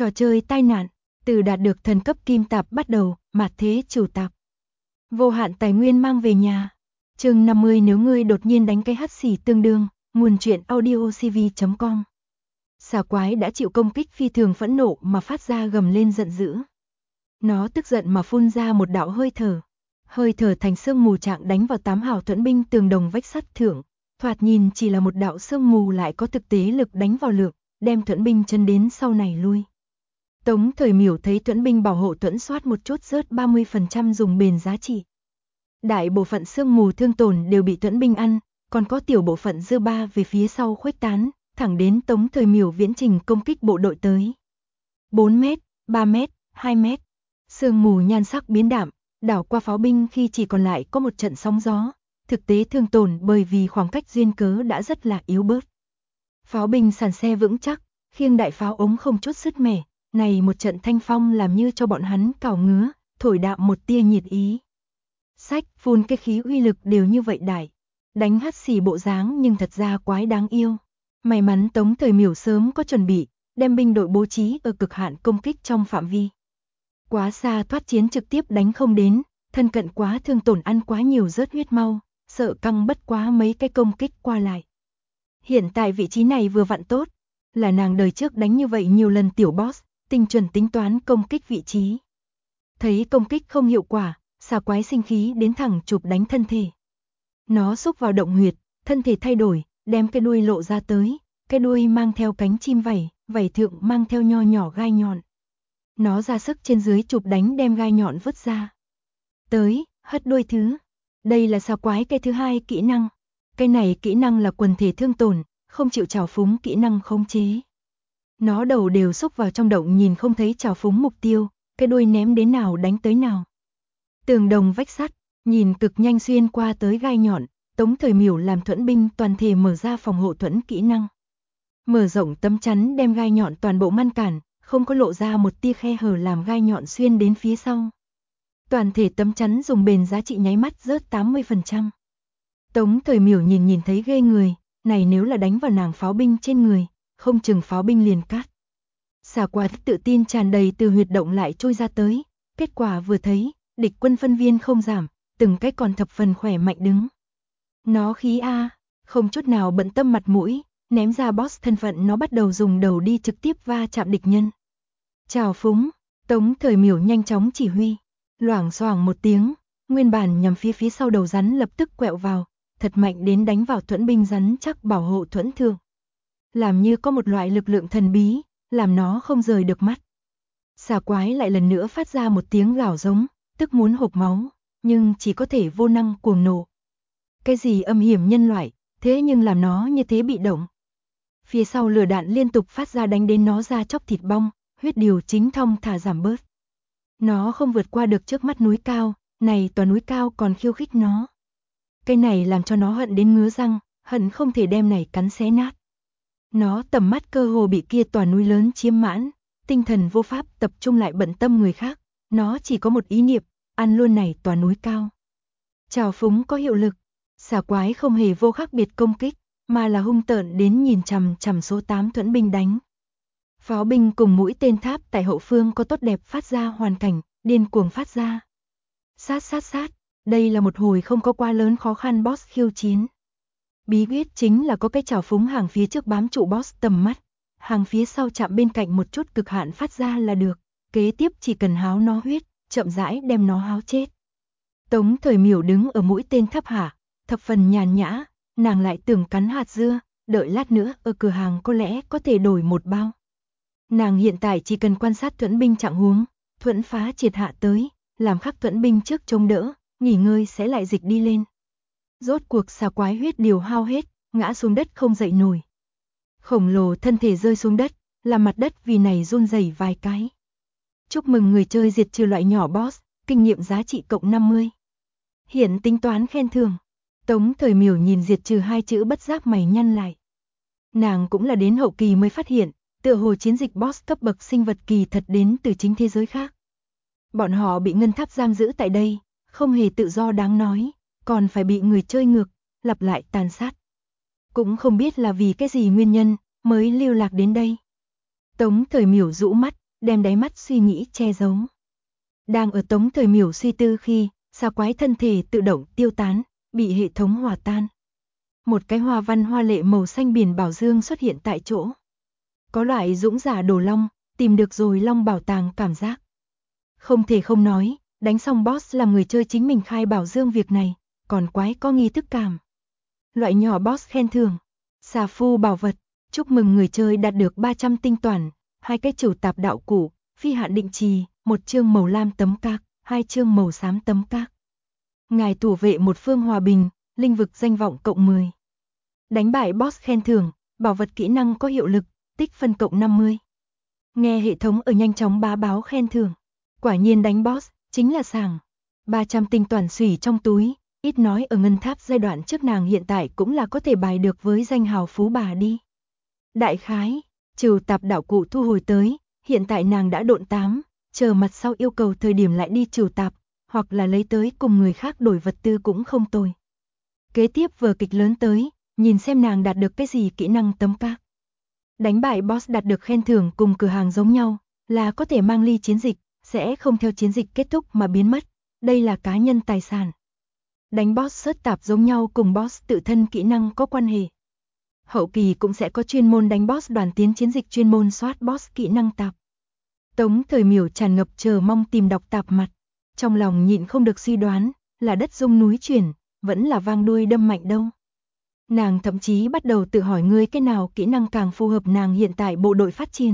Trò chơi tai nạn, từ đạt được thần cấp kim tạp bắt đầu, mạt thế chủ tạp. Vô hạn tài nguyên mang về nhà. Chương 50 nếu ngươi đột nhiên đánh cái hắt xì tương đương, nguồn truyện audiocv.com. Xà quái đã chịu công kích phi thường phẫn nộ mà phát ra gầm lên giận dữ. Nó tức giận mà phun ra một đạo hơi thở. Hơi thở thành sương mù trạng đánh vào 8 hào thuẫn binh tường đồng vách sắt thượng. Thoạt nhìn chỉ là một đạo sương mù lại có thực tế lực đánh vào lượng, đem thuẫn binh chân đến sau này lui. Tống Thời Miểu thấy thuẫn binh bảo hộ thuẫn soát một chút rớt 30% dùng bền giá trị. Đại bộ phận sương mù thương tổn đều bị thuẫn binh ăn, còn có tiểu bộ phận dư ba về phía sau khuếch tán, thẳng đến Tống Thời Miểu viễn trình công kích bộ đội tới. 4 mét, 3 mét, 2 mét. Sương mù nhan sắc biến đạm, đảo qua pháo binh khi chỉ còn lại có một trận sóng gió. Thực tế thương tổn bởi vì khoảng cách duyên cớ đã rất là yếu bớt. Pháo binh sàn xe vững chắc, khiêng đại pháo ống không chút sứt mẻ. Này một trận thanh phong làm như cho bọn hắn cào ngứa, thổi đạm một tia nhiệt ý. Sách, phun cái khí uy lực đều như vậy đại. Đánh hắt xì bộ dáng nhưng thật ra quái đáng yêu. May mắn Tống Thời Miểu sớm có chuẩn bị, đem binh đội bố trí ở cực hạn công kích trong phạm vi. Quá xa thoát chiến trực tiếp đánh không đến, thân cận quá thương tổn ăn quá nhiều rớt huyết mau, sợ căng bất quá mấy cái công kích qua lại. Hiện tại vị trí này vừa vặn tốt, là nàng đời trước đánh như vậy nhiều lần tiểu boss, tinh chuẩn tính toán công kích vị trí. Thấy công kích không hiệu quả, xà quái sinh khí đến thẳng chụp đánh thân thể. Nó xúc vào động huyệt, thân thể thay đổi, đem cái đuôi lộ ra tới, cái đuôi mang theo cánh chim vảy, vảy thượng mang theo nho nhỏ gai nhọn. Nó ra sức trên dưới chụp đánh đem gai nhọn vứt ra. Tới, hất đuôi thứ. Đây là xà quái cái thứ hai kỹ năng. Cái này kỹ năng là quần thể thương tổn, không chịu trào phúng kỹ năng khống chế. Nó đầu đều xúc vào trong động nhìn không thấy trào phúng mục tiêu, cái đuôi ném đến nào đánh tới nào. Tường đồng vách sắt, nhìn cực nhanh xuyên qua tới gai nhọn, Tống Thời Miểu làm thuẫn binh toàn thể mở ra phòng hộ thuẫn kỹ năng. Mở rộng tấm chắn đem gai nhọn toàn bộ ngăn cản, không có lộ ra một tia khe hở làm gai nhọn xuyên đến phía sau. Toàn thể tấm chắn dùng bền giá trị nháy mắt rớt 80%. Tống Thời Miểu nhìn thấy ghê người, này nếu là đánh vào nàng pháo binh trên người, không chừng pháo binh liền cắt. Xà quái tự tin tràn đầy từ huyệt động lại trôi ra tới, kết quả vừa thấy, địch quân phân viên không giảm, từng cái còn thập phần khỏe mạnh đứng. Nó khí a, không chút nào bận tâm mặt mũi, ném ra boss thân phận nó bắt đầu dùng đầu đi trực tiếp va chạm địch nhân. Chào phúng, Tống Thời Miểu nhanh chóng chỉ huy, loảng xoảng một tiếng, nguyên bản nhằm phía sau đầu rắn lập tức quẹo vào, thật mạnh đến đánh vào thuẫn binh rắn chắc bảo hộ thuẫn thương. Làm như có một loại lực lượng thần bí, làm nó không rời được mắt. Xà quái lại lần nữa phát ra một tiếng gào giống, tức muốn hộc máu, nhưng chỉ có thể vô năng cuồng nộ. Cái gì âm hiểm nhân loại, thế nhưng làm nó như thế bị động. Phía sau lửa đạn liên tục phát ra đánh đến nó ra chóc thịt bong, huyết điều chính thong thả giảm bớt. Nó không vượt qua được trước mắt núi cao, này tòa núi cao còn khiêu khích nó. Cái này làm cho nó hận đến ngứa răng, hận không thể đem này cắn xé nát. Nó tầm mắt cơ hồ bị kia tòa núi lớn chiếm mãn, tinh thần vô pháp tập trung lại bận tâm người khác, nó chỉ có một ý niệm, ăn luôn này tòa núi cao. Trào phúng có hiệu lực, xà quái không hề vô khác biệt công kích, mà là hung tợn đến nhìn chằm chằm số 8 thuẫn binh đánh. Pháo binh cùng mũi tên tháp tại hậu phương có tốt đẹp phát ra hoàn cảnh, điên cuồng phát ra. Sát, đây là một hồi không có quá lớn khó khăn boss khiêu chiến. Bí quyết chính là có cái trào phúng hàng phía trước bám trụ boss tầm mắt, hàng phía sau chạm bên cạnh một chút cực hạn phát ra là được, kế tiếp chỉ cần háo nó huyết, chậm rãi đem nó háo chết. Tống Thời Miểu đứng ở mũi tên tháp hạ, thập phần nhàn nhã, nàng lại tưởng cắn hạt dưa, đợi lát nữa ở cửa hàng có lẽ có thể đổi một bao. Nàng hiện tại chỉ cần quan sát thuẫn binh trạng huống, thuẫn phá triệt hạ tới, làm khắc thuẫn binh trước chống đỡ, nghỉ ngơi sẽ lại dịch đi lên. Rốt cuộc xà quái huyết điều hao hết, ngã xuống đất không dậy nổi. Khổng lồ thân thể rơi xuống đất, làm mặt đất vì này run rẩy vài cái. Chúc mừng người chơi diệt trừ loại nhỏ boss, kinh nghiệm giá trị cộng 50. Hiện tính toán khen thưởng. Tống Thời Miểu nhìn diệt trừ hai chữ bất giác mày nhăn lại. Nàng cũng là đến hậu kỳ mới phát hiện, tựa hồ chiến dịch boss cấp bậc sinh vật kỳ thật đến từ chính thế giới khác. Bọn họ bị ngân tháp giam giữ tại đây, không hề tự do đáng nói, còn phải bị người chơi ngược, lặp lại tàn sát. Cũng không biết là vì cái gì nguyên nhân mới lưu lạc đến đây. Tống Thời Miểu rũ mắt, đem đáy mắt suy nghĩ che giấu. Đang ở Tống Thời Miểu suy tư khi, xà quái thân thể tự động tiêu tán, bị hệ thống hòa tan. Một cái hoa văn hoa lệ màu xanh biển bảo dương xuất hiện tại chỗ. Có loại dũng giả đổ long, tìm được rồi long bảo tàng cảm giác. Không thể không nói, đánh xong boss làm người chơi chính mình khai bảo dương việc này, còn quái có nghi thức cảm. Loại nhỏ boss khen thưởng, xà phu bảo vật, chúc mừng người chơi đạt được 300 tinh toản, 2 cái trừu tạp đạo cụ, phi hạn định trì, 1 chương màu lam tấm các, 2 chương màu xám tấm các. Ngài thủ vệ một phương hòa bình, linh vực danh vọng cộng 10. Đánh bại boss khen thưởng, bảo vật kỹ năng có hiệu lực, tích phân cộng 50. Nghe hệ thống ở nhanh chóng bá báo khen thưởng. Quả nhiên đánh boss, chính là sảng. 300 tinh toản xủy trong túi, ít nói ở ngân tháp giai đoạn trước nàng hiện tại cũng là có thể bài được với danh hào phú bà đi. Đại khái, trừ tạp đạo cụ thu hồi tới, hiện tại nàng đã độn 8, chờ mặt sau yêu cầu thời điểm lại đi trừ tạp, hoặc là lấy tới cùng người khác đổi vật tư cũng không tồi. Kế tiếp vở kịch lớn tới, nhìn xem nàng đạt được cái gì kỹ năng tấm các. Đánh bại boss đạt được khen thưởng cùng cửa hàng giống nhau, là có thể mang ly chiến dịch, sẽ không theo chiến dịch kết thúc mà biến mất, đây là cá nhân tài sản. Đánh boss sớt tạp giống nhau cùng boss tự thân kỹ năng có quan hệ. Hậu kỳ cũng sẽ có chuyên môn đánh boss đoàn tiến chiến dịch chuyên môn soát boss kỹ năng tạp. Tống Thời Miểu tràn ngập chờ mong tìm đọc tạp mặt, trong lòng nhịn không được suy đoán, là đất rung núi chuyển, vẫn là vang đuôi đâm mạnh đâu. Nàng thậm chí bắt đầu tự hỏi ngươi cái nào kỹ năng càng phù hợp nàng hiện tại bộ đội phát triển.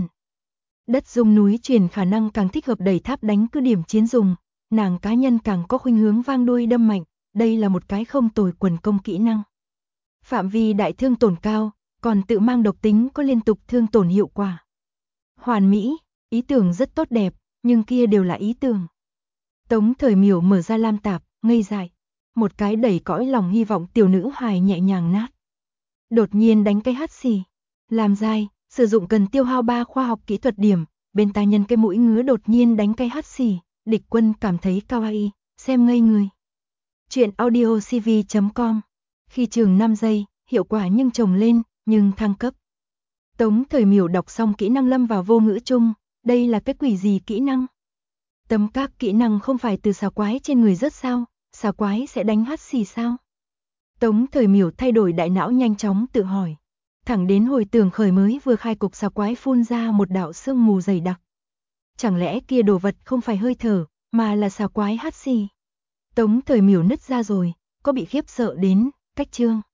Đất rung núi chuyển khả năng càng thích hợp đẩy tháp đánh cứ điểm chiến dùng, nàng cá nhân càng có khuynh hướng vang đuôi đâm mạnh, đây là một cái không tồi quần công kỹ năng. Phạm vi đại thương tổn cao, còn tự mang độc tính có liên tục thương tổn hiệu quả. Hoàn mỹ, ý tưởng rất tốt đẹp, nhưng kia đều là ý tưởng. Tống Thời Miểu mở ra lam tạp, ngây dại. Một cái đẩy cõi lòng hy vọng tiểu nữ hài nhẹ nhàng nát. Đột nhiên đánh cái hắt xì. Làm dai, sử dụng cần tiêu hao 3 khoa học kỹ thuật điểm, bên tai nhân cái mũi ngứa đột nhiên đánh cái hắt xì, địch quân cảm thấy kawaii, xem ngây người. Chuyện audio cv.com. Khi chừng 5 giây, hiệu quả nhưng chồng lên, nhưng thăng cấp. Tống Thời Miểu đọc xong kỹ năng lâm vào vô ngữ chung, đây là cái quỷ gì kỹ năng? Tấm các kỹ năng không phải từ xà quái trên người rớt sao, xà quái sẽ đánh hắt xì sao? Tống Thời Miểu thay đổi đại não nhanh chóng tự hỏi. Thẳng đến hồi tưởng khởi mới vừa khai cục xà quái phun ra một đạo sương mù dày đặc. Chẳng lẽ kia đồ vật không phải hơi thở, mà là xà quái hắt xì? Tống Thời Miểu nứt ra rồi, có bị khiếp sợ đến, cách chương.